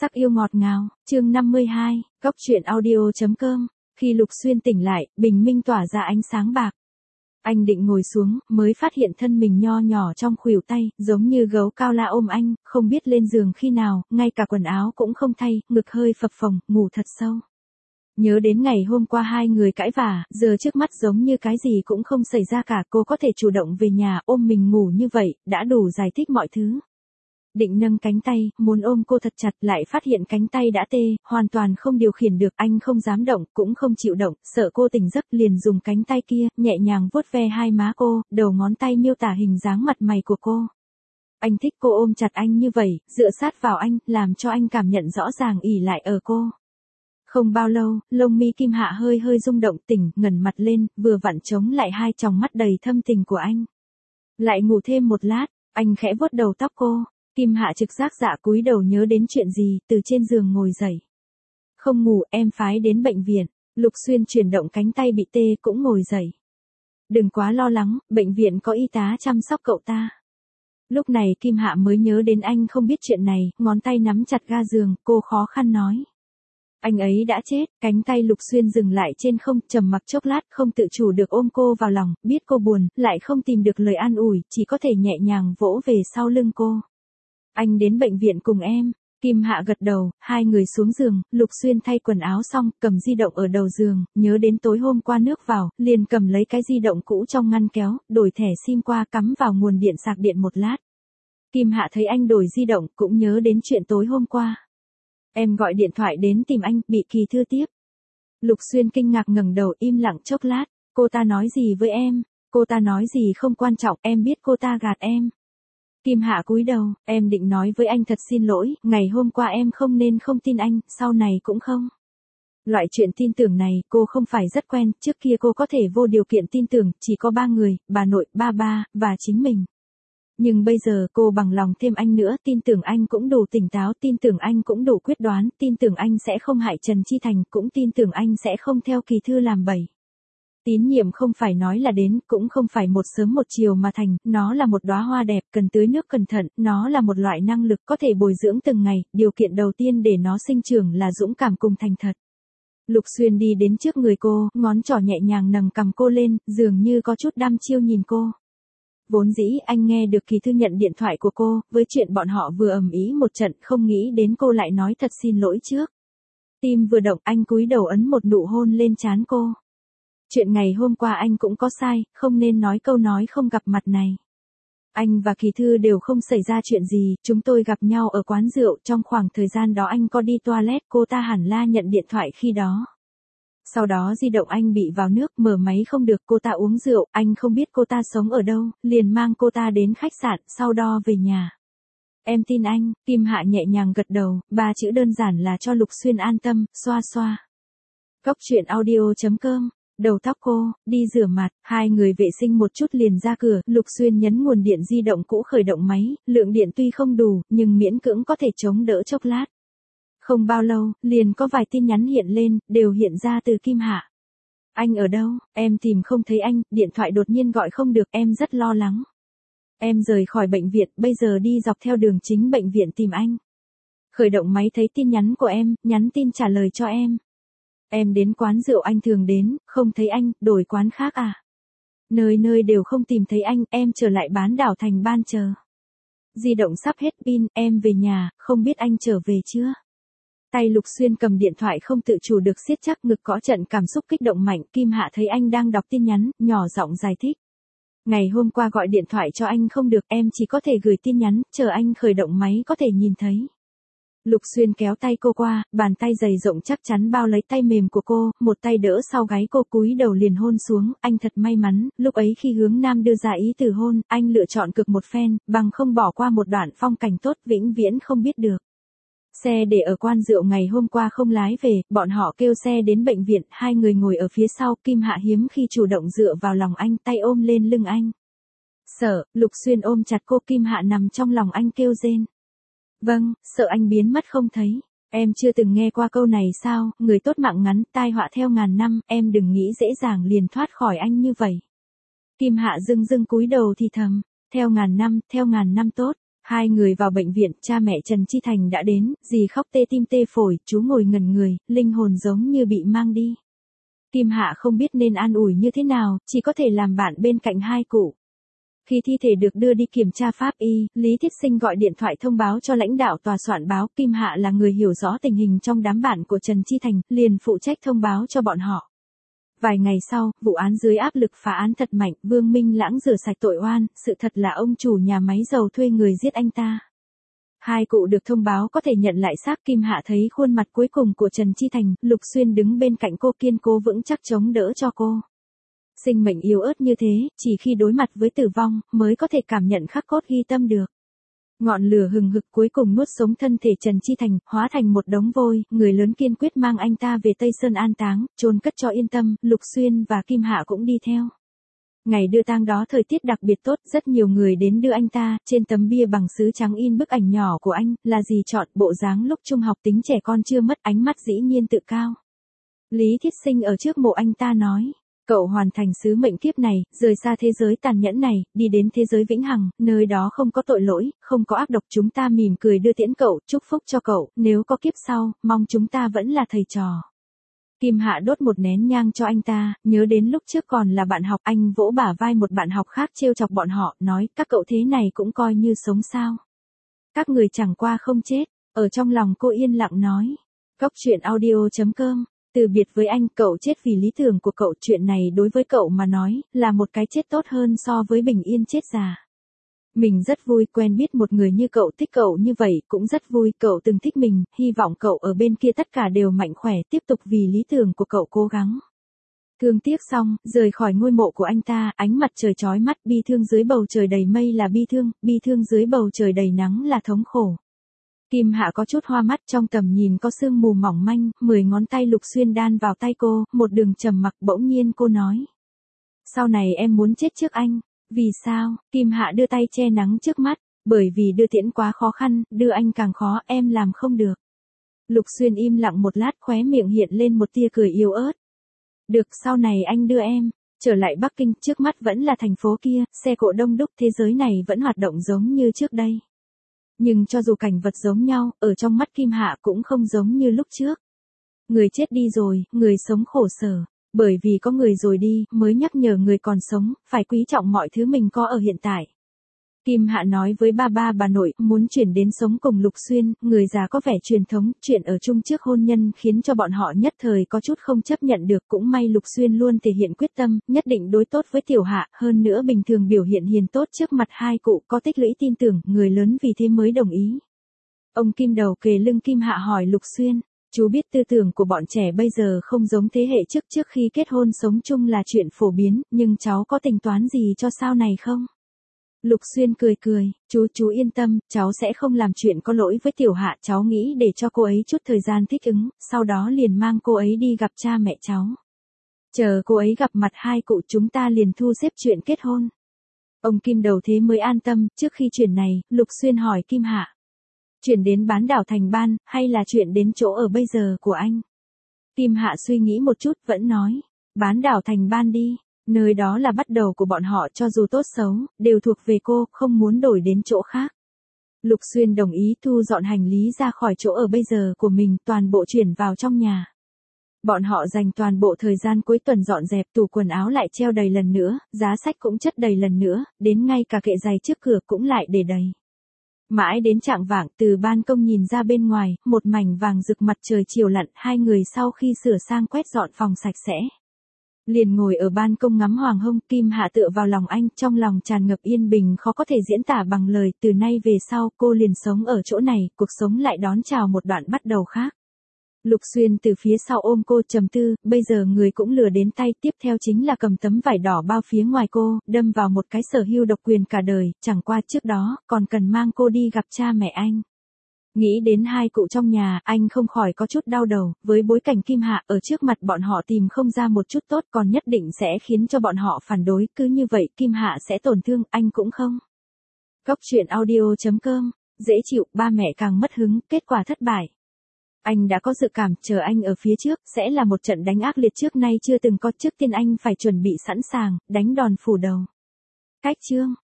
Sắc yêu ngọt ngào, chương 52, góc truyện audio.com. Khi Lục Xuyên tỉnh lại, bình minh tỏa ra ánh sáng bạc. Anh định ngồi xuống, mới phát hiện thân mình nho nhỏ trong khuỷu tay, giống như gấu cao la ôm anh, không biết lên giường khi nào, ngay cả quần áo cũng không thay, ngực hơi phập phồng, ngủ thật sâu. Nhớ đến ngày hôm qua hai người cãi vã, giờ trước mắt giống như cái gì cũng không xảy ra cả, cô có thể chủ động về nhà ôm mình ngủ như vậy, đã đủ giải thích mọi thứ. Định nâng cánh tay, muốn ôm cô thật chặt, lại phát hiện cánh tay đã tê, hoàn toàn không điều khiển được, anh không dám động, cũng không chịu động, sợ cô tỉnh giấc liền dùng cánh tay kia, nhẹ nhàng vuốt ve hai má cô, đầu ngón tay miêu tả hình dáng mặt mày của cô. Anh thích cô ôm chặt anh như vậy, dựa sát vào anh, làm cho anh cảm nhận rõ ràng ỷ lại ở cô. Không bao lâu, lông mi Kim Hạ hơi hơi rung động, tỉnh, ngẩng mặt lên, vừa vặn chống lại hai tròng mắt đầy thâm tình của anh. Lại ngủ thêm một lát, anh khẽ vuốt đầu tóc cô. Kim Hạ trực giác dạ cúi đầu nhớ đến chuyện gì, từ trên giường ngồi dậy. Không ngủ, em phái đến bệnh viện. Lục Xuyên chuyển động cánh tay bị tê cũng ngồi dậy. Đừng quá lo lắng, bệnh viện có y tá chăm sóc cậu ta. Lúc này Kim Hạ mới nhớ đến anh không biết chuyện này, ngón tay nắm chặt ga giường, cô khó khăn nói. Anh ấy đã chết, cánh tay Lục Xuyên dừng lại trên không, trầm mặc chốc lát, không tự chủ được ôm cô vào lòng, biết cô buồn, lại không tìm được lời an ủi, chỉ có thể nhẹ nhàng vỗ về sau lưng cô. Anh đến bệnh viện cùng em. Kim Hạ gật đầu, hai người xuống giường, Lục Xuyên thay quần áo xong, cầm di động ở đầu giường, nhớ đến tối hôm qua nước vào, liền cầm lấy cái di động cũ trong ngăn kéo, đổi thẻ sim qua cắm vào nguồn điện sạc điện một lát. Kim Hạ thấy anh đổi di động, cũng nhớ đến chuyện tối hôm qua. Em gọi điện thoại đến tìm anh, bị Kỳ Thư tiếp. Lục Xuyên kinh ngạc ngẩng đầu im lặng chốc lát, cô ta nói gì với em? Cô ta nói gì không quan trọng, em biết cô ta gạt em. Kim Hạ cúi đầu, em định nói với anh thật xin lỗi, ngày hôm qua em không nên không tin anh, sau này cũng không. Loại chuyện tin tưởng này, cô không phải rất quen, trước kia cô có thể vô điều kiện tin tưởng, chỉ có ba người, bà nội, ba, và chính mình. Nhưng bây giờ cô bằng lòng thêm anh nữa, tin tưởng anh cũng đủ tỉnh táo, tin tưởng anh cũng đủ quyết đoán, tin tưởng anh sẽ không hại Trần Chi Thành, cũng tin tưởng anh sẽ không theo Kỳ Thư làm bậy. Tín nhiệm không phải nói là đến, cũng không phải một sớm một chiều mà thành, nó là một đóa hoa đẹp, cần tưới nước cẩn thận, nó là một loại năng lực có thể bồi dưỡng từng ngày, điều kiện đầu tiên để nó sinh trưởng là dũng cảm cùng thành thật. Lục Xuyên đi đến trước người cô, ngón trỏ nhẹ nhàng nâng cầm cô lên, dường như có chút đăm chiêu nhìn cô. Vốn dĩ anh nghe được Kỳ Thư nhận điện thoại của cô, với chuyện bọn họ vừa ầm ĩ một trận, không nghĩ đến cô lại nói thật xin lỗi trước. Tim vừa động, anh cúi đầu ấn một nụ hôn lên trán cô. Chuyện ngày hôm qua anh cũng có sai, không nên nói câu nói không gặp mặt này. Anh và Kỳ Thư đều không xảy ra chuyện gì, chúng tôi gặp nhau ở quán rượu, trong khoảng thời gian đó anh có đi toilet, cô ta hẳn là nhận điện thoại khi đó. Sau đó di động anh bị vào nước, mở máy không được, cô ta uống rượu, anh không biết cô ta sống ở đâu, liền mang cô ta đến khách sạn, sau đó về nhà. Em tin anh. Kim Hạ nhẹ nhàng gật đầu, ba chữ đơn giản là cho Lục Xuyên an tâm, xoa xoa. Góc truyện audio.com. Đầu tóc cô, đi rửa mặt, hai người vệ sinh một chút liền ra cửa, Lục Xuyên nhấn nguồn điện di động cũ khởi động máy, lượng điện tuy không đủ, nhưng miễn cưỡng có thể chống đỡ chốc lát. Không bao lâu, liền có vài tin nhắn hiện lên, đều hiện ra từ Kim Hạ. Anh ở đâu? Em tìm không thấy anh, điện thoại đột nhiên gọi không được, em rất lo lắng. Em rời khỏi bệnh viện, bây giờ đi dọc theo đường chính bệnh viện tìm anh. Khởi động máy thấy tin nhắn của em, nhắn tin trả lời cho em. Em đến quán rượu anh thường đến, không thấy anh, đổi quán khác à? Nơi nơi đều không tìm thấy anh, em trở lại bán đảo Thành Ban chờ. Di động sắp hết pin, em về nhà, không biết anh trở về chưa? Tay Lục Xuyên cầm điện thoại không tự chủ được siết chắc ngực, có trận cảm xúc kích động mạnh. Kim Hạ thấy anh đang đọc tin nhắn, nhỏ giọng giải thích. Ngày hôm qua gọi điện thoại cho anh không được, em chỉ có thể gửi tin nhắn, chờ anh khởi động máy có thể nhìn thấy. Lục Xuyên kéo tay cô qua, bàn tay dày rộng chắc chắn bao lấy tay mềm của cô, một tay đỡ sau gáy cô, cúi đầu liền hôn xuống. Anh thật may mắn, lúc ấy khi Hướng Nam đưa ra ý từ hôn, anh lựa chọn cực một phen, bằng không bỏ qua một đoạn phong cảnh tốt vĩnh viễn không biết được. Xe để ở quán rượu ngày hôm qua không lái về, bọn họ kêu xe đến bệnh viện, hai người ngồi ở phía sau, Kim Hạ hiếm khi chủ động dựa vào lòng anh, tay ôm lên lưng anh. Sợ, Lục Xuyên ôm chặt cô, Kim Hạ nằm trong lòng anh kêu rên. Vâng, sợ anh biến mất không thấy. Em chưa từng nghe qua câu này sao, người tốt mạng ngắn, tai họa theo ngàn năm, em đừng nghĩ dễ dàng liền thoát khỏi anh như vậy. Kim Hạ dưng dưng cúi đầu thì thầm, theo ngàn năm tốt. Hai người vào bệnh viện, cha mẹ Trần Chi Thành đã đến, dì khóc tê tim tê phổi, chú ngồi ngẩn người, linh hồn giống như bị mang đi. Kim Hạ không biết nên an ủi như thế nào, chỉ có thể làm bạn bên cạnh hai cụ. Khi thi thể được đưa đi kiểm tra pháp y, Lý Thiết Sinh gọi điện thoại thông báo cho lãnh đạo tòa soạn báo. Kim Hạ là người hiểu rõ tình hình trong đám bạn của Trần Chi Thành, liền phụ trách thông báo cho bọn họ. Vài ngày sau, vụ án dưới áp lực phá án thật mạnh, Vương Minh Lãng rửa sạch tội oan, sự thật là ông chủ nhà máy dầu thuê người giết anh ta. Hai cụ được thông báo có thể nhận lại xác. Kim Hạ thấy khuôn mặt cuối cùng của Trần Chi Thành, Lục Xuyên đứng bên cạnh cô kiên cố vững chắc chống đỡ cho cô. Sinh mệnh yếu ớt như thế, chỉ khi đối mặt với tử vong, mới có thể cảm nhận khắc cốt ghi tâm được. Ngọn lửa hừng hực cuối cùng nuốt sống thân thể Trần Chi Thành, hóa thành một đống vôi, người lớn kiên quyết mang anh ta về Tây Sơn an táng, chôn cất cho yên tâm, Lục Xuyên và Kim Hạ cũng đi theo. Ngày đưa tang đó thời tiết đặc biệt tốt, rất nhiều người đến đưa anh ta, trên tấm bia bằng sứ trắng in bức ảnh nhỏ của anh, là gì chọn, bộ dáng lúc trung học tính trẻ con chưa mất, ánh mắt dĩ nhiên tự cao. Lý Thiết Sinh ở trước mộ anh ta nói. Cậu hoàn thành sứ mệnh kiếp này, rời xa thế giới tàn nhẫn này, đi đến thế giới vĩnh hằng, nơi đó không có tội lỗi, không có ác độc. Chúng ta mỉm cười đưa tiễn cậu, chúc phúc cho cậu, nếu có kiếp sau, mong chúng ta vẫn là thầy trò. Kim Hạ đốt một nén nhang cho anh ta, nhớ đến lúc trước còn là bạn học, anh vỗ bả vai một bạn học khác trêu chọc bọn họ, nói, các cậu thế này cũng coi như sống sao. Các người chẳng qua không chết, ở trong lòng cô yên lặng nói. Cóc truyện audio.com. Từ biệt với anh, cậu chết vì lý tưởng của cậu, chuyện này đối với cậu mà nói, là một cái chết tốt hơn so với bình yên chết già. Mình rất vui quen biết một người như cậu, thích cậu như vậy, cũng rất vui, cậu từng thích mình, hy vọng cậu ở bên kia tất cả đều mạnh khỏe, tiếp tục vì lý tưởng của cậu cố gắng. Thương tiếc xong, rời khỏi ngôi mộ của anh ta, ánh mặt trời chói mắt, bi thương dưới bầu trời đầy mây là bi thương dưới bầu trời đầy nắng là thống khổ. Kim Hạ có chút hoa mắt, trong tầm nhìn có sương mù mỏng manh, 10 ngón tay Lục Xuyên đan vào tay cô, một đường trầm mặc. Bỗng nhiên cô nói. Sau này em muốn chết trước anh. Vì sao? Kim Hạ đưa tay che nắng trước mắt. Bởi vì đưa tiễn quá khó khăn, đưa anh càng khó, em làm không được. Lục Xuyên im lặng một lát, khóe miệng hiện lên một tia cười yếu ớt. Được, sau này anh đưa em trở lại Bắc Kinh, trước mắt vẫn là thành phố kia, xe cộ đông đúc, thế giới này vẫn hoạt động giống như trước đây. Nhưng cho dù cảnh vật giống nhau, ở trong mắt Kim Hạ cũng không giống như lúc trước. Người chết đi rồi, người sống khổ sở. Bởi vì có người rồi đi, mới nhắc nhở người còn sống, phải quý trọng mọi thứ mình có ở hiện tại. Kim Hạ nói với bà nội, muốn chuyển đến sống cùng Lục Xuyên, người già có vẻ truyền thống, chuyện ở chung trước hôn nhân khiến cho bọn họ nhất thời có chút không chấp nhận được. Cũng may Lục Xuyên luôn thể hiện quyết tâm, nhất định đối tốt với Tiểu Hạ, hơn nữa bình thường biểu hiện hiền tốt trước mặt hai cụ, có tích lũy tin tưởng, người lớn vì thế mới đồng ý. Ông Kim đầu kề lưng Kim Hạ hỏi Lục Xuyên, chú biết tư tưởng của bọn trẻ bây giờ không giống thế hệ trước khi kết hôn sống chung là chuyện phổ biến, nhưng cháu có tính toán gì cho sau này không? Lục Xuyên cười, chú yên tâm, cháu sẽ không làm chuyện có lỗi với Tiểu Hạ, cháu nghĩ để cho cô ấy chút thời gian thích ứng, sau đó liền mang cô ấy đi gặp cha mẹ cháu. Chờ cô ấy gặp mặt hai cụ chúng ta liền thu xếp chuyện kết hôn. Ông Kim đầu thế mới an tâm. Trước khi chuyển này, Lục Xuyên hỏi Kim Hạ. Chuyển đến bán đảo Thành Ban, hay là chuyện đến chỗ ở bây giờ của anh? Kim Hạ suy nghĩ một chút, vẫn nói, bán đảo Thành Ban đi. Nơi đó là bắt đầu của bọn họ, cho dù tốt xấu, đều thuộc về cô, không muốn đổi đến chỗ khác. Lục Xuyên đồng ý thu dọn hành lý ra khỏi chỗ ở bây giờ của mình, toàn bộ chuyển vào trong nhà. Bọn họ dành toàn bộ thời gian cuối tuần dọn dẹp, tủ quần áo lại treo đầy lần nữa, giá sách cũng chất đầy lần nữa, đến ngay cả kệ giày trước cửa cũng lại để đầy. Mãi đến chạng vạng, từ ban công nhìn ra bên ngoài, một mảnh vàng rực, mặt trời chiều lặn, hai người sau khi sửa sang quét dọn phòng sạch sẽ. Liền ngồi ở ban công ngắm hoàng hôn. Kim Hạ tựa vào lòng anh, trong lòng tràn ngập yên bình khó có thể diễn tả bằng lời. Từ nay về sau, cô liền sống ở chỗ này, cuộc sống lại đón chào một đoạn bắt đầu khác. Lục Xuyên từ phía sau ôm cô, trầm tư, bây giờ người cũng lừa đến tay, tiếp theo chính là cầm tấm vải đỏ bao phía ngoài cô, đâm vào một cái sở hữu độc quyền cả đời, chẳng qua trước đó, còn cần mang cô đi gặp cha mẹ anh. Nghĩ đến hai cụ trong nhà, anh không khỏi có chút đau đầu, với bối cảnh Kim Hạ ở trước mặt bọn họ tìm không ra một chút tốt, còn nhất định sẽ khiến cho bọn họ phản đối, cứ như vậy Kim Hạ sẽ tổn thương, anh cũng không. Cóc truyện audio.com, dễ chịu, ba mẹ càng mất hứng, kết quả thất bại. Anh đã có dự cảm, chờ anh ở phía trước, sẽ là một trận đánh ác liệt trước nay chưa từng có, trước tiên anh phải chuẩn bị sẵn sàng, đánh đòn phủ đầu. Cách chương.